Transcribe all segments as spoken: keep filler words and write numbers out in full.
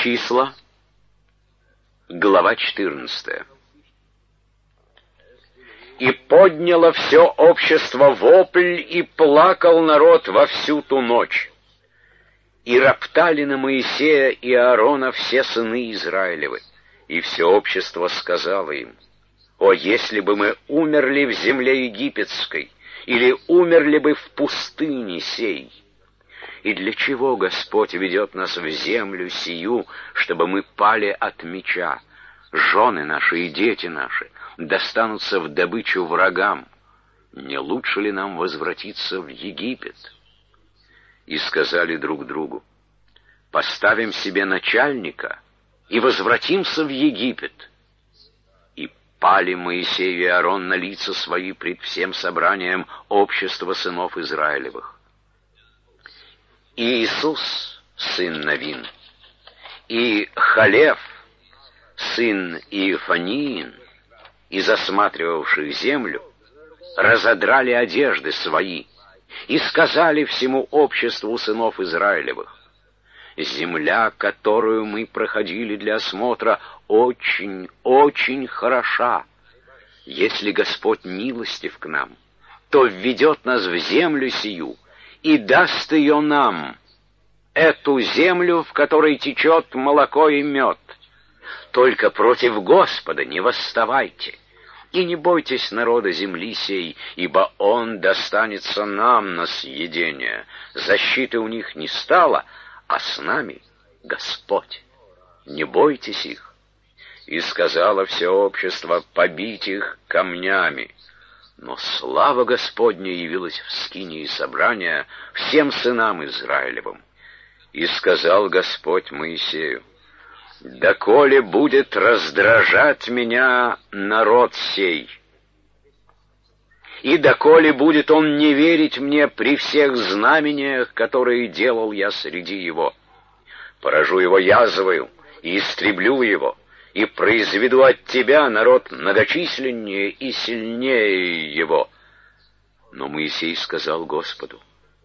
Числа, глава четырнадцатая. «И подняло все общество вопль, и плакал народ во всю ту ночь. И роптали на Моисея и Аарона все сыны Израилевы, и все общество сказало им: о, если бы мы умерли в земле египетской, или умерли бы в пустыне сей! И для чего Господь ведет нас в землю сию, чтобы мы пали от меча? Жены наши и дети наши достанутся в добычу врагам. Не лучше ли нам возвратиться в Египет?» И сказали друг другу: поставим себе начальника и возвратимся в Египет. И пали Моисей и Аарон на лица свои пред всем собранием общества сынов Израилевых. И Иисус, сын Навин, и Халев, сын Иефаниин, из осматривавших землю, разодрали одежды свои и сказали всему обществу сынов Израилевых: земля, которую мы проходили для осмотра, очень, очень хороша. Если Господь милостив к нам, то введет нас в землю сию и даст ее нам, эту землю, в которой течет молоко и мед. Только против Господа не восставайте, и не бойтесь народа земли сей, ибо он достанется нам на съедение. Защиты у них не стало, а с нами Господь. Не бойтесь их». И сказала все общество побить их камнями. Но слава Господня явилась в скинии собрания всем сынам Израилевым. И сказал Господь Моисею: «Доколе будет раздражать меня народ сей, и доколе будет он не верить мне при всех знамениях, которые делал я среди его, поражу его язвою и истреблю его, и произведу от тебя народ многочисленнее и сильнее его». Но Моисей сказал Господу: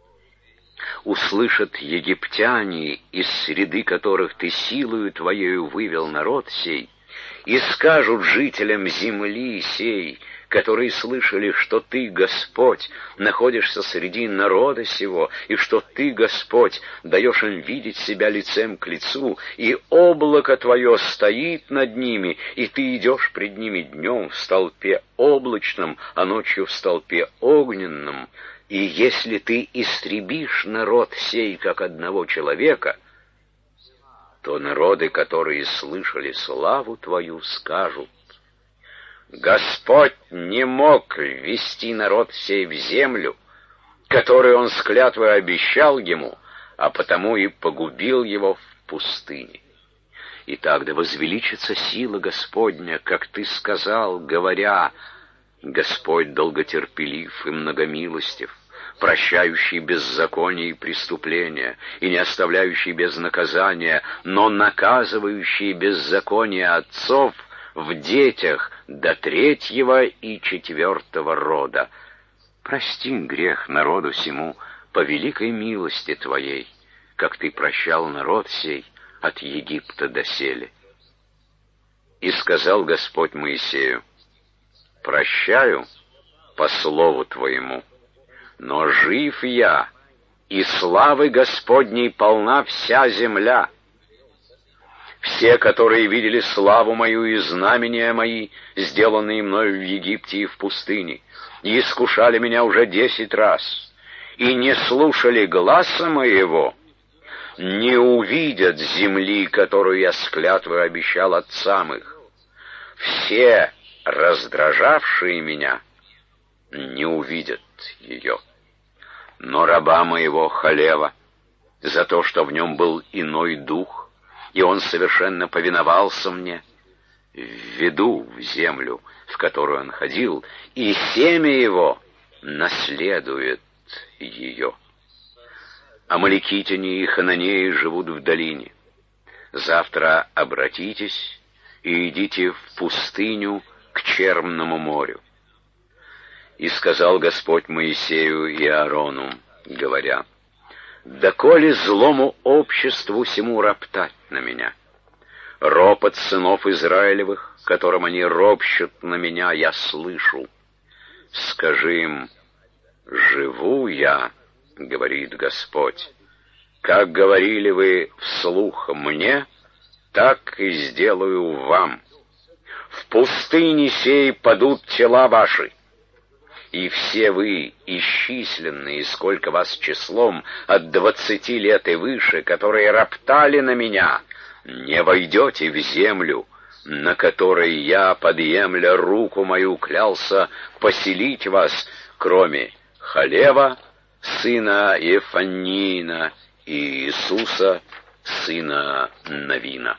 услышат египтяне, из среды которых ты силою твоею вывел народ сей, и скажут жителям земли сей, которые слышали, что ты, Господь, находишься среди народа сего, и что ты, Господь, даешь им видеть себя лицем к лицу, и облако твое стоит над ними, и ты идешь пред ними днем в столпе облачном, а ночью в столпе огненном, и если ты истребишь народ сей, как одного человека, то народы, которые слышали славу твою, скажут: Господь не мог ввести народ сей в землю, которую он с клятвой обещал ему, а потому и погубил его в пустыне. Итак, да возвеличится сила Господня, как ты сказал, говоря: Господь долготерпелив и многомилостив, прощающий беззаконие и преступления, и не оставляющий без наказания, но наказывающий беззаконие отцов в детях до третьего и четвертого рода. Прости грех народу сему по великой милости твоей, как ты прощал народ сей от Египта доселе. И сказал Господь Моисею: прощаю по слову твоему, но жив я, и славы Господней полна вся земля. Все, которые видели славу мою и знамения мои, сделанные мною в Египте и в пустыне, и искушали меня уже десять раз, и не слушали гласа моего, не увидят земли, которую я с клятвой обещал отцам их. Все, раздражавшие меня, не увидят ее. Но раба моего Халева, за то, что в нем был иной дух, и он совершенно повиновался мне, введу в землю, в которую он ходил, и семя его наследует ее. Амаликитяне и хананеи живут в долине. Завтра обратитесь и идите в пустыню к Черному морю. И сказал Господь Моисею и Аарону, говоря: доколе злому обществу сему роптать на меня, Ропот сынов Израилевых, которым они ропщут на меня, я слышу. Скажи им: живу я, говорит Господь. Как говорили вы вслух мне, так и сделаю вам. В пустыне сей падут тела ваши, и все вы, исчисленные, сколько вас числом, от двадцати лет и выше, которые роптали на меня, не войдете в землю, на которой я, подъемля руку мою, клялся поселить вас, кроме Халева, сына Ефаннина, и Иисуса, сына Навина.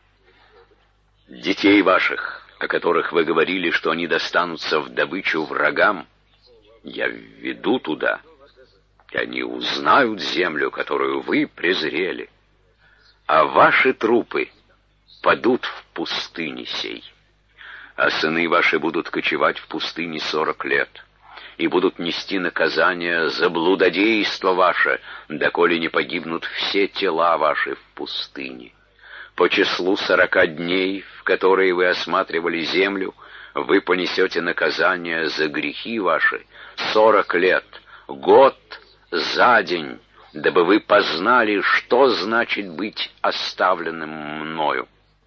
Детей ваших, о которых вы говорили, что они достанутся в добычу врагам, я введу туда, и они узнают землю, которую вы презрели, а ваши трупы падут в пустыне сей, а сыны ваши будут кочевать в пустыне сорок лет, и будут нести наказание за блудодейство ваше, доколе не погибнут все тела ваши в пустыне. По числу сорока дней, в которые вы осматривали землю, вы понесете наказание за грехи ваши сорок лет, год за день, дабы вы познали, что значит быть оставленным мною.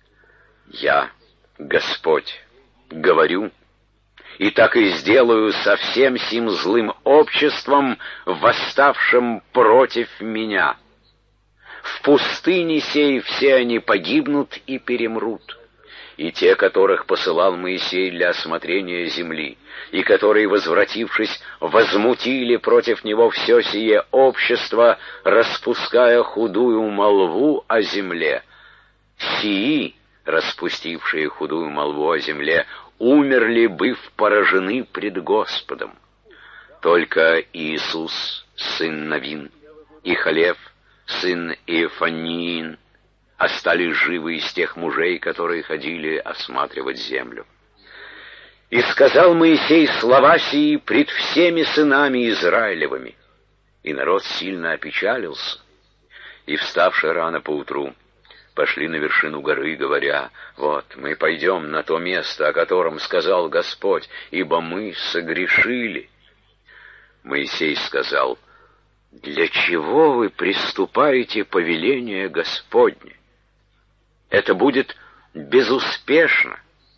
Я, Господь, говорю, и так и сделаю со всем сим злым обществом, восставшим против меня. В пустыне сей все они погибнут и перемрут, и те, которых посылал Моисей для осмотрения земли, и которые, возвратившись, возмутили против него все сие общество, распуская худую молву о земле. Сии, распустившие худую молву о земле, умерли, быв поражены пред Господом. Только Иисус, сын Навин, и Халев, сын Иефаннин, остались живы из тех мужей, которые ходили осматривать землю. И сказал Моисей слова сии пред всеми сынами Израилевыми, и народ сильно опечалился, и, вставши рано поутру, пошли на вершину горы, говоря: вот мы пойдем на то место, о котором сказал Господь, ибо мы согрешили. Моисей сказал: для чего вы приступаете повеление Господне? Это будет безуспешно.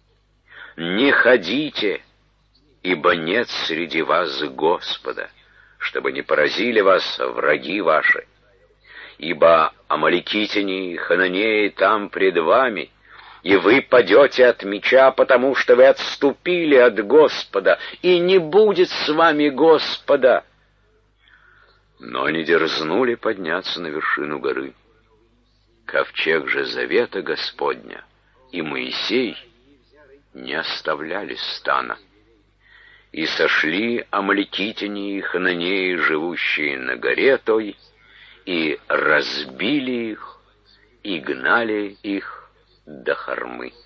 Не ходите, ибо нет среди вас Господа, чтобы не поразили вас враги ваши. Ибо амаликитяне и хананеи там пред вами, и вы падете от меча, потому что вы отступили от Господа, и не будет с вами Господа. Но они дерзнули подняться на вершину горы. Ковчег же завета Господня и Моисей не оставляли стана. И сошли амаликитяне и хананеи, живущие на горе той, и разбили их, и гнали их до Хормы.